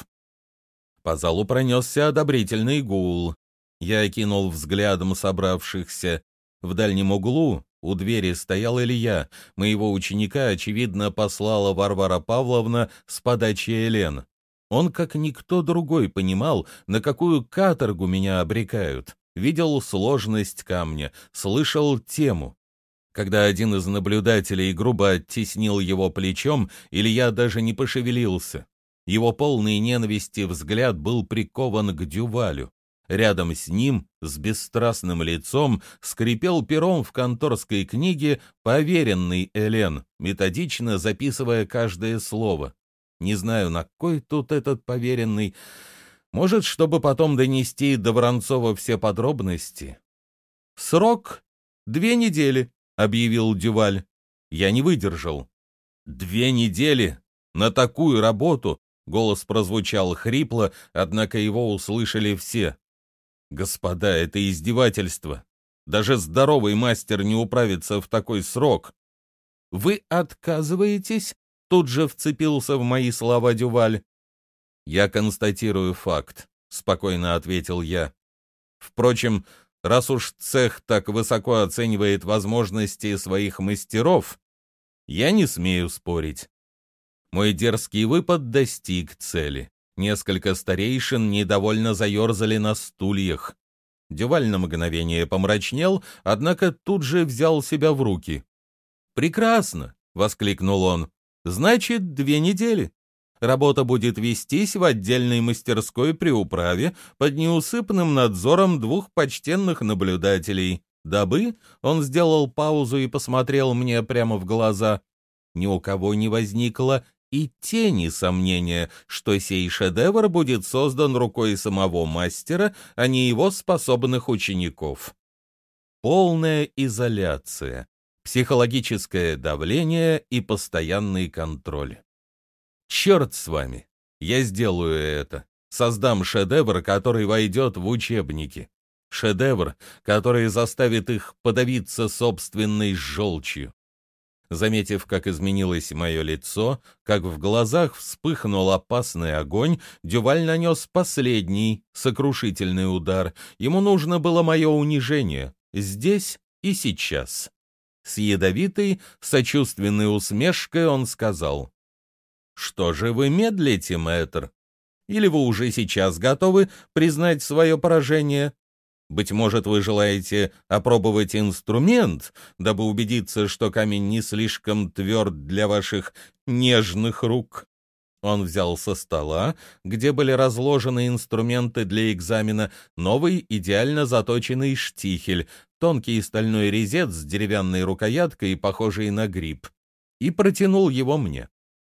По залу пронесся одобрительный гул. Я окинул взглядом собравшихся. В дальнем углу у двери стоял Илья. Моего ученика, очевидно, послала Варвара Павловна с подачи Элен. Он, как никто другой, понимал, на какую каторгу меня обрекают. Видел сложность камня, слышал тему. Когда один из наблюдателей грубо оттеснил его плечом, Илья даже не пошевелился. Его полный ненависти взгляд был прикован к Дювалю. Рядом с ним, с бесстрастным лицом, скрипел пером в конторской книге поверенный Элен, методично записывая каждое слово. Не знаю, на кой тут этот поверенный. Может, чтобы потом донести до Воронцова все подробности. «Срок — две недели», — объявил Дюваль. Я не выдержал. «Две недели? На такую работу?» Голос прозвучал хрипло, однако его услышали все. «Господа, это издевательство. Даже здоровый мастер не управится в такой срок». «Вы отказываетесь?» — тут же вцепился в мои слова Дюваль. «Я констатирую факт», — спокойно ответил я. «Впрочем, раз уж цех так высоко оценивает возможности своих мастеров, я не смею спорить». Мой дерзкий выпад достиг цели. Несколько старейшин недовольно заерзали на стульях. Дюваль на мгновение помрачнел, однако тут же взял себя в руки. «Прекрасно!» — воскликнул он. «Значит, две недели. Работа будет вестись в отдельной мастерской при управе под неусыпным надзором двух почтенных наблюдателей, дабы...» Он сделал паузу и посмотрел мне прямо в глаза. «Ни у кого не возникло и тени сомнения, что сей шедевр будет создан рукой самого мастера, а не его способных учеников». Полная изоляция, психологическое давление и постоянный контроль. Черт с вами, я сделаю это. Создам шедевр, который войдет в учебники. шедевр, который заставит их подавиться собственной желчью. Заметив, как изменилось мое лицо, как в глазах вспыхнул опасный огонь, Дюваль нанес последний сокрушительный удар. Ему нужно было мое унижение, здесь и сейчас. С ядовитой, сочувственной усмешкой он сказал: «Что же вы медлите, мэтр? Или вы уже сейчас готовы признать свое поражение? Быть может, вы желаете опробовать инструмент, дабы убедиться, что камень не слишком тверд для ваших нежных рук?» Он взял со стола, где были разложены инструменты для экзамена, новый идеально заточенный штихель, тонкий стальной резец с деревянной рукояткой, похожий на гриб, и протянул его мне.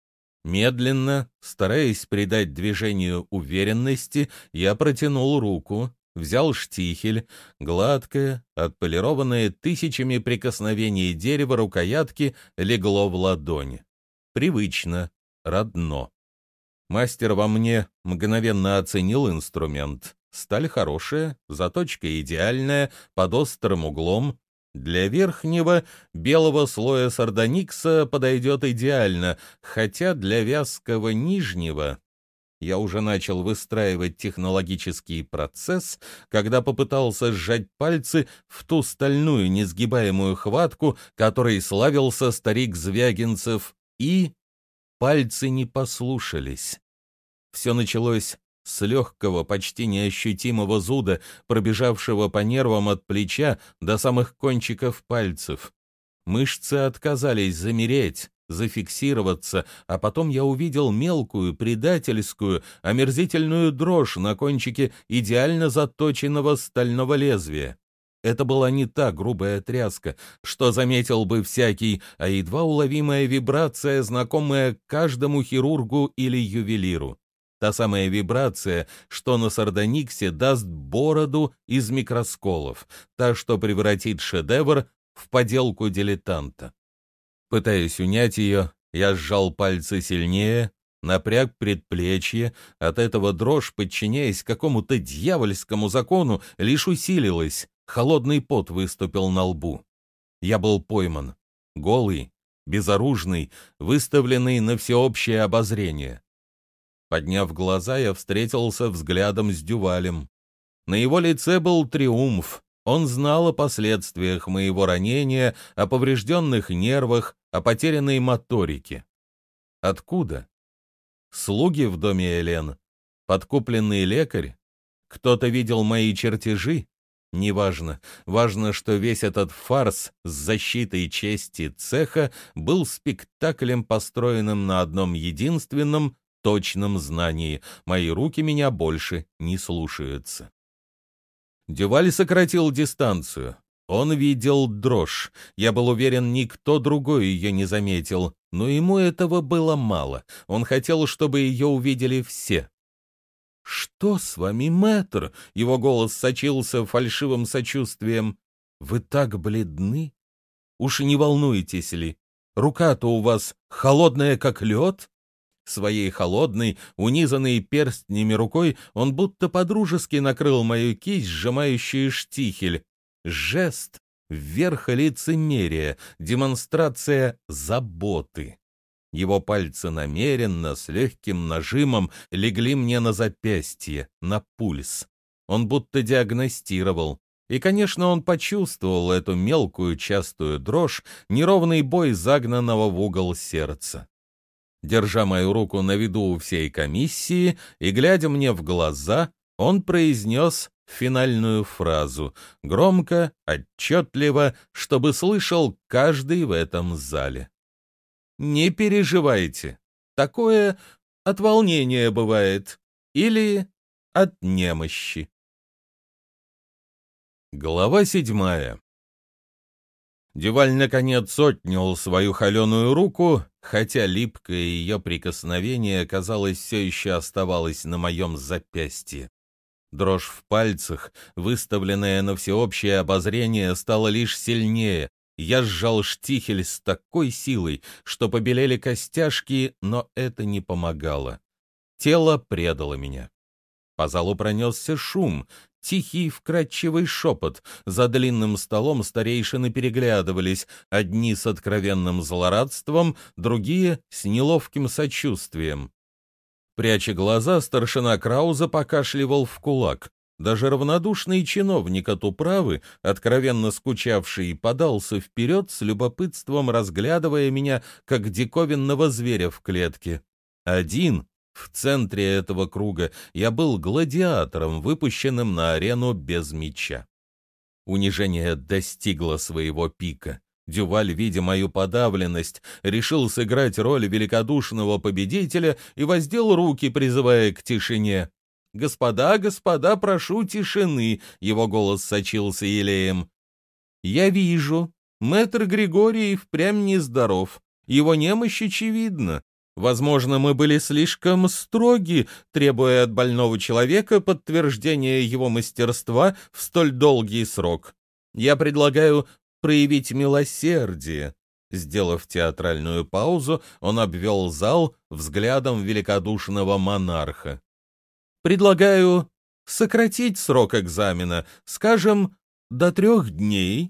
Медленно, стараясь придать движению уверенности, я протянул руку, взял штихель, гладкое, отполированное тысячами прикосновений дерева рукоятки легло в ладони. Привычно, родно. Мастер во мне мгновенно оценил инструмент. Сталь хорошая, заточка идеальная, под острым углом. Для верхнего белого слоя сардоникса подойдет идеально, хотя для вязкого нижнего... Я уже начал выстраивать технологический процесс, когда попытался сжать пальцы в ту стальную несгибаемую хватку, которой славился старик Звягинцев, и пальцы не послушались. Все началось с легкого, почти неощутимого зуда, пробежавшего по нервам от плеча до самых кончиков пальцев. Мышцы отказались замереть, зафиксироваться, а потом я увидел мелкую, предательскую, омерзительную дрожь на кончике идеально заточенного стального лезвия. Это была не та грубая тряска, что заметил бы всякий, а едва уловимая вибрация, знакомая каждому хирургу или ювелиру. Та самая вибрация, что на сардониксе даст бороду из микросколов, та, что превратит шедевр в поделку дилетанта. Пытаясь унять ее, я сжал пальцы сильнее, напряг предплечье. От этого дрожь, подчиняясь какому-то дьявольскому закону, лишь усилилась. Холодный пот выступил на лбу. Я был пойман, голый, безоружный, выставленный на всеобщее обозрение. Подняв глаза, я встретился взглядом с Дювалем. На его лице был триумф. Он знал о последствиях моего ранения, о поврежденных нервах, о потерянной моторике. Откуда? Слуги в доме Элен? Подкупленный лекарь? Кто-то видел мои чертежи? Неважно. Важно, что весь этот фарс с защитой чести цеха был спектаклем, построенным на одном единственном точном знании. Мои руки меня больше не слушаются. Дюваль сократил дистанцию. Он видел дрожь. Я был уверен, никто другой ее не заметил. Но ему этого было мало. Он хотел, чтобы ее увидели все. «Что с вами, мэтр?» — его голос сочился фальшивым сочувствием. «Вы так бледны? Уж не волнуетесь ли? Рука-то у вас холодная, как лед?» Своей холодной, унизанной перстнями рукой он будто подружески накрыл мою кисть, сжимающую штихель. Жест верха лицемерия, демонстрация заботы. Его пальцы намеренно, с легким нажимом, легли мне на запястье, на пульс. Он будто диагностировал. И, конечно, он почувствовал эту мелкую частую дрожь, неровный бой загнанного в угол сердца. Держа мою руку на виду у всей комиссии и глядя мне в глаза, он произнес финальную фразу, громко, отчетливо, чтобы слышал каждый в этом зале. «Не переживайте, такое от волнения бывает или от немощи». Глава седьмая. Дюваль наконец отнял свою холеную руку, хотя липкое ее прикосновение, казалось, все еще оставалось на моем запястье. Дрожь в пальцах, выставленная на всеобщее обозрение, стала лишь сильнее. Я сжал штихель с такой силой, что побелели костяшки, но это не помогало. Тело предало меня. По залу пронесся шум, тихий вкрадчивый шепот. За длинным столом старейшины переглядывались, одни с откровенным злорадством, другие с неловким сочувствием. Пряча глаза, старшина Крауза покашливал в кулак. Даже равнодушный чиновник от управы, откровенно скучавший, подался вперед с любопытством, разглядывая меня, как диковинного зверя в клетке. Один, в центре этого круга, я был гладиатором, выпущенным на арену без меча. Унижение достигло своего пика. Дюваль, видя мою подавленность, решил сыграть роль великодушного победителя и воздел руки, призывая к тишине. «Господа, господа, прошу тишины!» — его голос сочился елеем. «Я вижу, мэтр Григорий впрямь нездоров. Его немощь очевидна. Возможно, мы были слишком строги, требуя от больного человека подтверждения его мастерства в столь долгий срок. Я предлагаю проявить милосердие». Сделав театральную паузу, он обвел зал взглядом великодушного монарха. «Предлагаю сократить срок экзамена, скажем, до трех дней».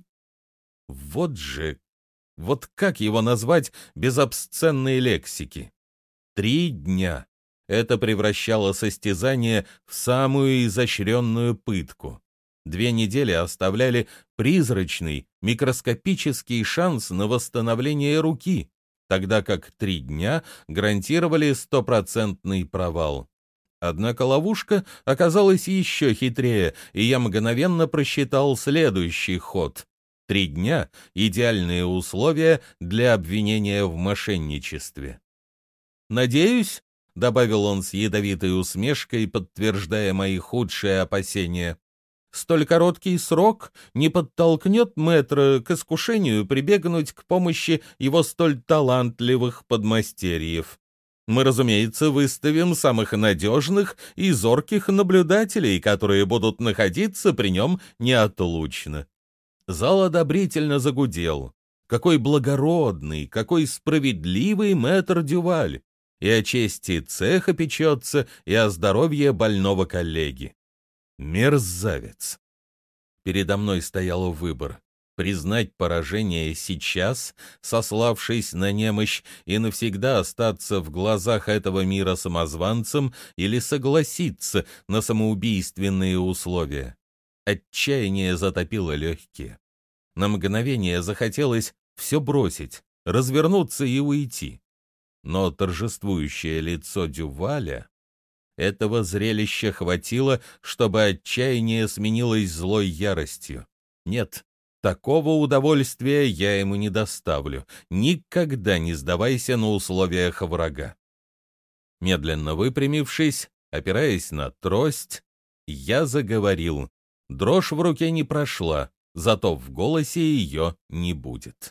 Вот же, вот как его назвать без обсценной лексики? Три дня. Это превращало состязание в самую изощренную пытку. Две недели оставляли призрачный, микроскопический шанс на восстановление руки, тогда как три дня гарантировали стопроцентный провал. Однако ловушка оказалась еще хитрее, и я мгновенно просчитал следующий ход. Три дня — идеальные условия для обвинения в мошенничестве. «Надеюсь», — добавил он с ядовитой усмешкой, подтверждая мои худшие опасения, «столь короткий срок не подтолкнет мэтра к искушению прибегнуть к помощи его столь талантливых подмастерьев. Мы, разумеется, выставим самых надежных и зорких наблюдателей, которые будут находиться при нем неотлучно». Зал одобрительно загудел. Какой благородный, какой справедливый мэтр Дюваль! И о чести цеха печется, и о здоровье больного коллеги. Мерзавец! Передо мной стоял выбор. Признать поражение сейчас, сославшись на немощь, и навсегда остаться в глазах этого мира самозванцем, или согласиться на самоубийственные условия. Отчаяние затопило легкие. На мгновение захотелось все бросить, развернуться и уйти. Но торжествующее лицо Дюваля... Этого зрелища хватило, чтобы отчаяние сменилось злой яростью. Нет, такого удовольствия я ему не доставлю. Никогда не сдавайся на условиях врага. Медленно выпрямившись, опираясь на трость, я заговорил. Дрожь в руке не прошла, зато в голосе ее не будет.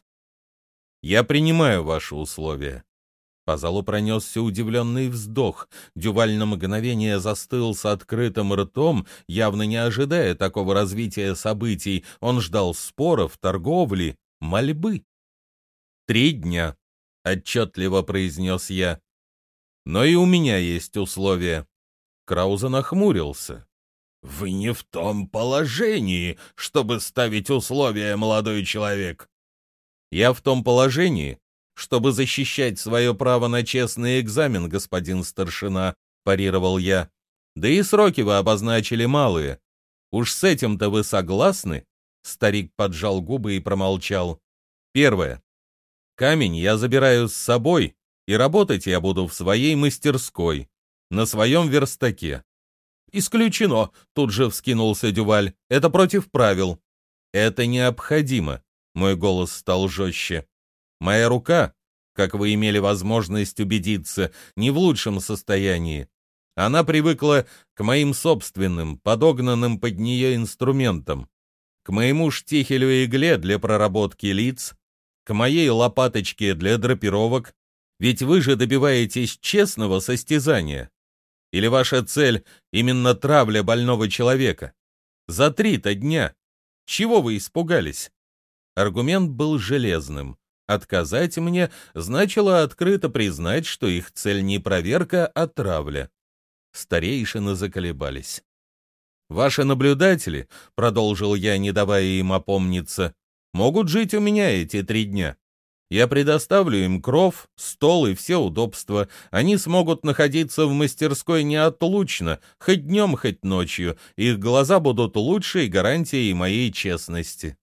«Я принимаю ваши условия». По залу пронесся удивленный вздох. Дюваль на мгновение застыл с открытым ртом, явно не ожидая такого развития событий. Он ждал споров, торговли, мольбы. «Три дня», — отчетливо произнес я. «Но и у меня есть условия». Крауза нахмурился. «Вы не в том положении, чтобы ставить условия, молодой человек». «Я в том положении, чтобы защищать свое право на честный экзамен, господин старшина», — парировал я. «Да и сроки вы обозначили малые. Уж с этим-то вы согласны?» Старик поджал губы и промолчал. «Первое. Камень я забираю с собой, и работать я буду в своей мастерской, на своем верстаке». «Исключено», — тут же вскинулся Дюваль. «Это против правил». «Это необходимо», — мой голос стал жестче. «Моя рука, как вы имели возможность убедиться, не в лучшем состоянии. Она привыкла к моим собственным, подогнанным под нее инструментам, к моему штихелю и игле для проработки лиц, к моей лопаточке для драпировок. Ведь вы же добиваетесь честного состязания. Или ваша цель именно травля больного человека? За три-то дня. Чего вы испугались?» Аргумент был железным. Отказать мне значило открыто признать, что их цель не проверка, а травля. Старейшины заколебались. «Ваши наблюдатели, — продолжил я, не давая им опомниться, — могут жить у меня эти три дня. Я предоставлю им кров, стол и все удобства. Они смогут находиться в мастерской неотлучно, хоть днем, хоть ночью. Их глаза будут лучшей гарантией моей честности».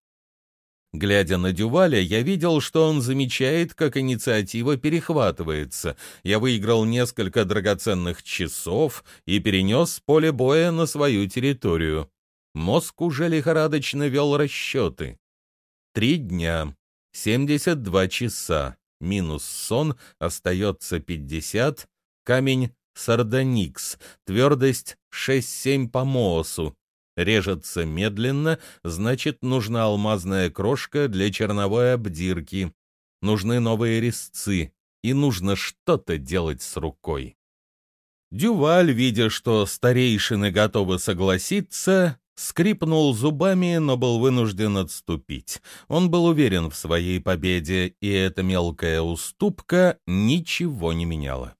Глядя на Дюваля, я видел, что он замечает, как инициатива перехватывается. Я выиграл несколько драгоценных часов и перенес поле боя на свою территорию. Мозг уже лихорадочно вел расчеты. Три дня, семьдесят два часа, минус сон, остается пятьдесят, камень сардоникс, твердость шесть-семь по моосу. Режется медленно, значит, нужна алмазная крошка для черновой обдирки. Нужны новые резцы, и нужно что-то делать с рукой. Дюваль, видя, что старейшины готовы согласиться, скрипнул зубами, но был вынужден отступить. Он был уверен в своей победе, и эта мелкая уступка ничего не меняла.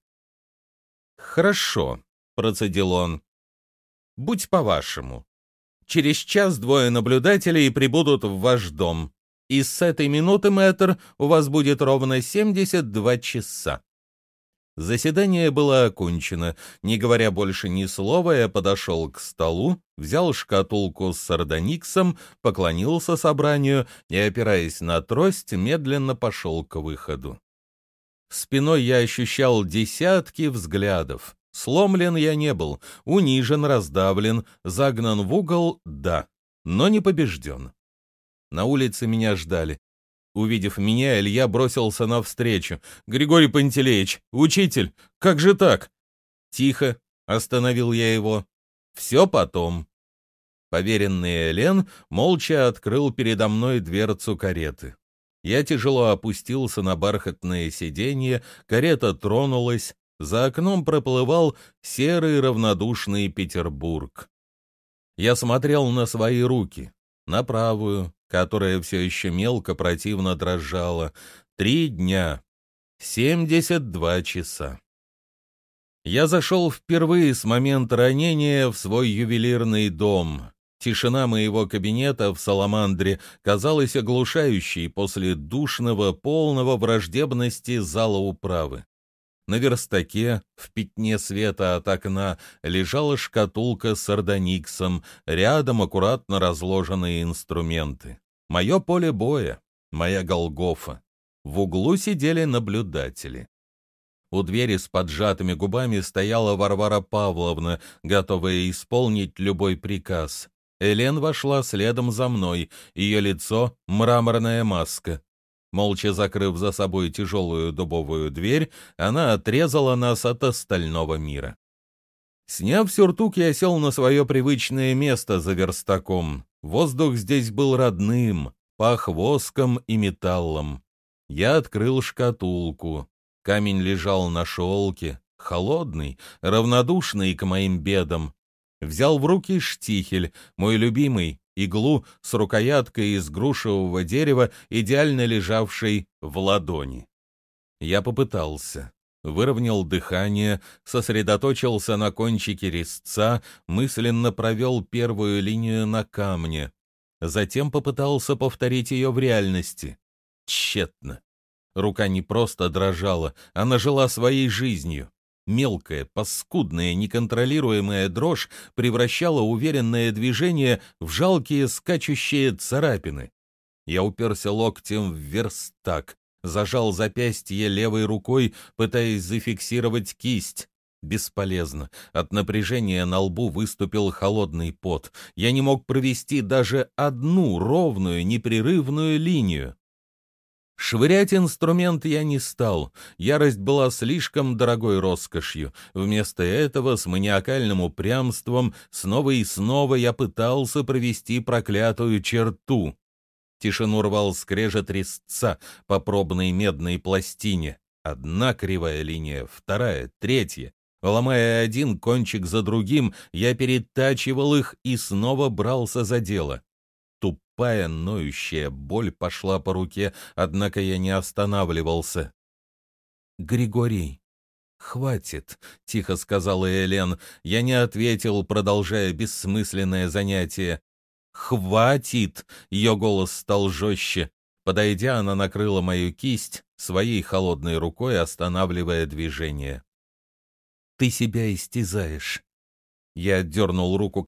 «Хорошо», — процедил он, — «будь по-вашему. Через час двое наблюдателей прибудут в ваш дом, и с этой минуты, мэтр, у вас будет ровно семьдесят два часа». Заседание было окончено. Не говоря больше ни слова, я подошел к столу, взял шкатулку с сардониксом, поклонился собранию и, опираясь на трость, медленно пошел к выходу. Спиной я ощущал десятки взглядов. Сломлен я не был, унижен, раздавлен, загнан в угол — да, но не побежден. На улице меня ждали. Увидев меня, Илья бросился навстречу. «Григорий Пантелеич, учитель, как же так?» «Тихо», — остановил я его. «Все потом». Поверенный Элен молча открыл передо мной дверцу кареты. Я тяжело опустился на бархатное сиденье, карета тронулась, за окном проплывал серый равнодушный Петербург. Я смотрел на свои руки, на правую, которая все еще мелко противно дрожала. Три дня, семьдесят два часа. Я зашел впервые с момента ранения в свой ювелирный дом. Тишина моего кабинета в Саламандре казалась оглушающей после душного, полного враждебности зала управы. На верстаке, в пятне света от окна, лежала шкатулка с сардониксом, рядом аккуратно разложенные инструменты. Мое поле боя, моя Голгофа. В углу сидели наблюдатели. У двери с поджатыми губами стояла Варвара Павловна, готовая исполнить любой приказ. Элен вошла следом за мной, ее лицо — мраморная маска. Молча закрыв за собой тяжелую дубовую дверь, она отрезала нас от остального мира. Сняв сюртук, я сел на свое привычное место за верстаком. Воздух здесь был родным, пах воском и металлом. Я открыл шкатулку. Камень лежал на шелке, холодный, равнодушный к моим бедам. Взял в руки штихель, мой любимый, иглу с рукояткой из грушевого дерева, идеально лежавшей в ладони. Я попытался. Выровнял дыхание, сосредоточился на кончике резца, мысленно провел первую линию на камне. Затем попытался повторить ее в реальности. Тщетно. Рука не просто дрожала, она жила своей жизнью. Мелкая, паскудная, неконтролируемая дрожь превращала уверенное движение в жалкие скачущие царапины. Я уперся локтем в верстак, зажал запястье левой рукой, пытаясь зафиксировать кисть. Бесполезно. От напряжения на лбу выступил холодный пот. Я не мог провести даже одну ровную, непрерывную линию. Швырять инструмент я не стал, ярость была слишком дорогой роскошью. Вместо этого с маниакальным упрямством снова и снова я пытался провести проклятую черту. Тишину рвал скрежет резца по пробной медной пластине. Одна кривая линия, вторая, третья. Ломая один кончик за другим, я перетачивал их и снова брался за дело. Тупая, ноющая боль пошла по руке, однако я не останавливался. «Григорий, «Хватит», — тихо сказала Элен. Я не ответил, продолжая бессмысленное занятие. «Хватит!» — ее голос стал жестче. Подойдя, она накрыла мою кисть своей холодной рукой, останавливая движение. «Ты себя истязаешь». Я отдернул руку,